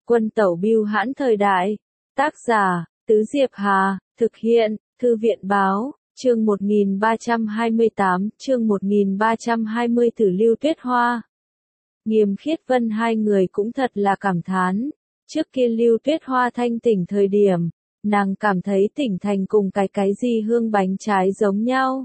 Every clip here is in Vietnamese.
Quân tẩu bưu hãn thời đại. Tác giả, Tứ Diệp Hà, thực hiện, Thư viện báo, chương 1328, chương 1320 Tử Lưu Tuyết Hoa. Nghiêm Khiết Vân hai người cũng thật là cảm thán. Trước kia Lưu Tuyết Hoa thanh tỉnh thời điểm, nàng cảm thấy tỉnh thành cùng cái gì hương bánh trái giống nhau.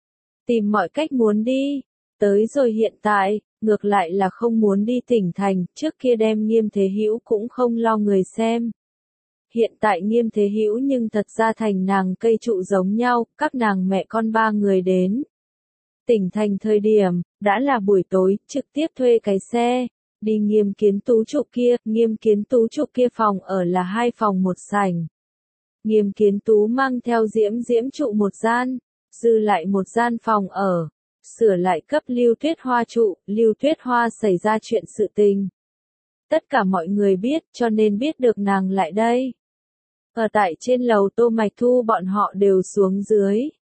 Tìm mọi cách muốn đi. Tới rồi hiện tại, ngược lại là không muốn đi tỉnh thành, trước kia đem Nghiêm Thế Hữu cũng không lo người xem. Hiện tại Nghiêm Thế Hữu nhưng thật ra thành nàng cây trụ giống nhau, các nàng mẹ con ba người đến. Tỉnh thành thời điểm, đã là buổi tối, trực tiếp thuê cái xe, đi Nghiêm Kiến Tú trụ kia, Nghiêm Kiến Tú trụ kia phòng ở là 2 phòng 1 sảnh. Nghiêm Kiến Tú mang theo Diễm trụ một gian, dư lại một gian phòng ở, sửa lại cấp Lưu Tuyết Hoa trụ, Lưu Tuyết Hoa xảy ra chuyện sự tình. Tất cả mọi người biết cho nên biết được nàng lại đây. Ở tại trên lầu Tô Mạch Thu bọn họ đều xuống dưới.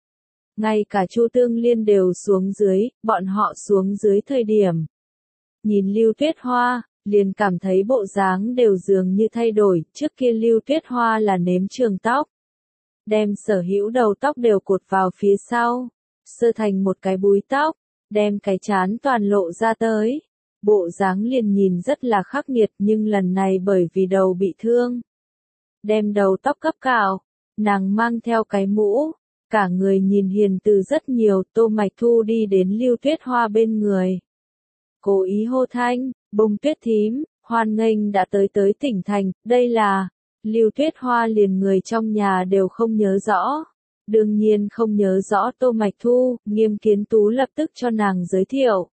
Ngay cả Chu Tương Liên đều xuống dưới, bọn họ xuống dưới thời điểm. Nhìn Lưu Tuyết Hoa, liền cảm thấy bộ dáng đều dường như thay đổi, trước kia Lưu Tuyết Hoa là nếm trường tóc. Đem sở hữu đầu tóc đều cột vào phía sau, sơ thành một cái búi tóc, đem cái trán toàn lộ ra tới. Bộ dáng liền nhìn rất là khắc nghiệt nhưng lần này bởi vì đầu bị thương. Đem đầu tóc cấp cạo, nàng mang theo cái mũ, cả người nhìn hiền từ rất nhiều. Tô Mạch Thu đi đến Lưu Tuyết Hoa bên người. Cố ý hô thanh, Bông Tuyết thím, hoan nghênh đã tới tỉnh thành, đây là, Lưu Tuyết Hoa liền người trong nhà đều không nhớ rõ. Đương nhiên không nhớ rõ Tô Mạch Thu, Nghiêm Kiến Tú lập tức cho nàng giới thiệu.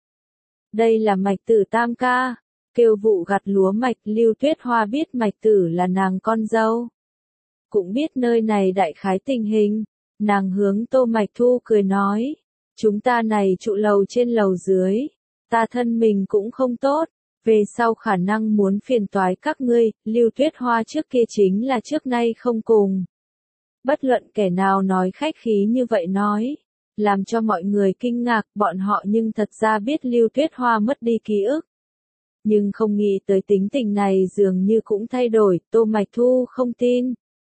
Đây là Mạch Tử tam ca, kêu vụ gặt lúa mạch. Lưu Tuyết Hoa biết Mạch Tử là nàng con dâu. Cũng biết nơi này đại khái tình hình, nàng hướng Tô Mạch Thu cười nói. Chúng ta này trụ lầu trên lầu dưới, ta thân mình cũng không tốt, về sau khả năng muốn phiền toái các ngươi. Lưu Tuyết Hoa trước kia chính là trước nay không cùng. Bất luận kẻ nào nói khách khí như vậy nói, làm cho mọi người kinh ngạc, bọn họ nhưng thật ra biết Lưu Tuyết Hoa mất đi ký ức. Nhưng không nghĩ tới tính tình này dường như cũng thay đổi, Tô Mạch Thu không tin.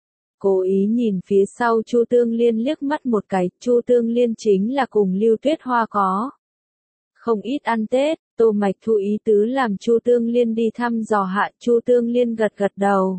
Cố ý nhìn phía sau Chu Tương Liên liếc mắt một cái, Chu Tương Liên chính là cùng Lưu Tuyết Hoa có không ít ăn Tết. Tô Mạch Thu ý tứ làm Chu Tương Liên đi thăm dò hạ, Chu Tương Liên gật đầu.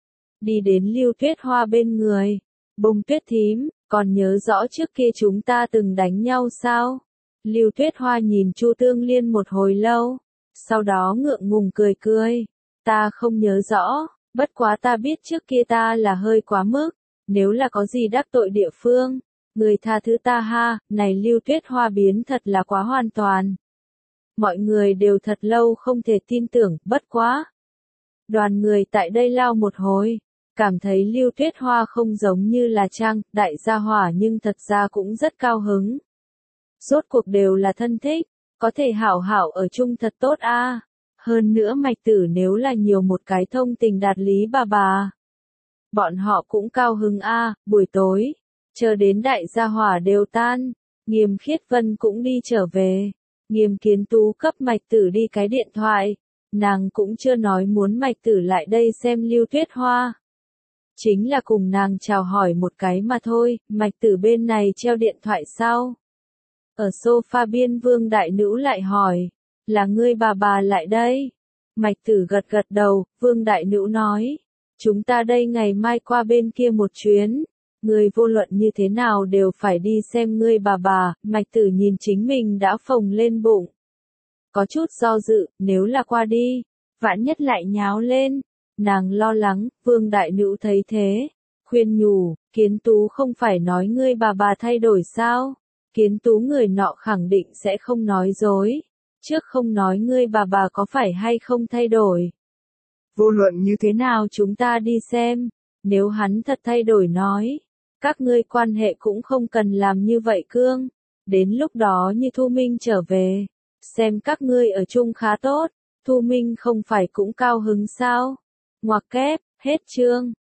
Đi đến Lưu Tuyết Hoa bên người. Bông Tuyết thím, còn nhớ rõ trước kia chúng ta từng đánh nhau sao? Lưu Tuyết Hoa nhìn Chu Tương Liên một hồi lâu, sau đó ngượng ngùng cười. Ta không nhớ rõ, bất quá ta biết trước kia ta là hơi quá mức, nếu là có gì đắc tội địa phương, người tha thứ ta ha. Này Lưu Tuyết Hoa biến thật là quá hoàn toàn. Mọi người đều thật lâu không thể tin tưởng, bất quá. Đoàn người tại đây lao một hồi, cảm thấy Lưu Tuyết Hoa không giống như là trang, đại gia hỏa nhưng thật ra cũng rất cao hứng. Rốt cuộc đều là thân thích, có thể hảo hảo ở chung thật tốt a. Hơn nữa Mạch Tử nếu là nhiều một cái thông tình đạt lý bà. Bọn họ cũng cao hứng a. Buổi tối, chờ đến đại gia hỏa đều tan, Nghiêm Khiết Vân cũng đi trở về. Nghiêm Kiến Tú cấp Mạch Tử đi cái điện thoại, nàng cũng chưa nói muốn Mạch Tử lại đây xem Lưu Tuyết Hoa. Chính là cùng nàng chào hỏi một cái mà thôi. Mạch Tử bên này treo điện thoại sau. Ở sofa biên Vương Đại Nữ lại hỏi, là ngươi bà lại đây? Mạch Tử gật đầu. Vương Đại Nữ nói, chúng ta đây ngày mai qua bên kia một chuyến, ngươi vô luận như thế nào đều phải đi xem ngươi bà. Mạch Tử nhìn chính mình đã phồng lên bụng, có chút do dự, nếu là qua đi, vạn nhất lại nháo lên. Nàng lo lắng. Vương Đại Nữ thấy thế, khuyên nhủ, Kiến Tú không phải nói ngươi bà thay đổi sao? Kiến Tú người nọ khẳng định sẽ không nói dối. Trước không nói ngươi bà có phải hay không thay đổi. Vô luận như thế nào chúng ta đi xem, nếu hắn thật thay đổi nói, các ngươi quan hệ cũng không cần làm như vậy cương. Đến lúc đó như Thu Minh trở về, xem các ngươi ở chung khá tốt, Thu Minh không phải cũng cao hứng sao? Ngoặc kép, hết chương.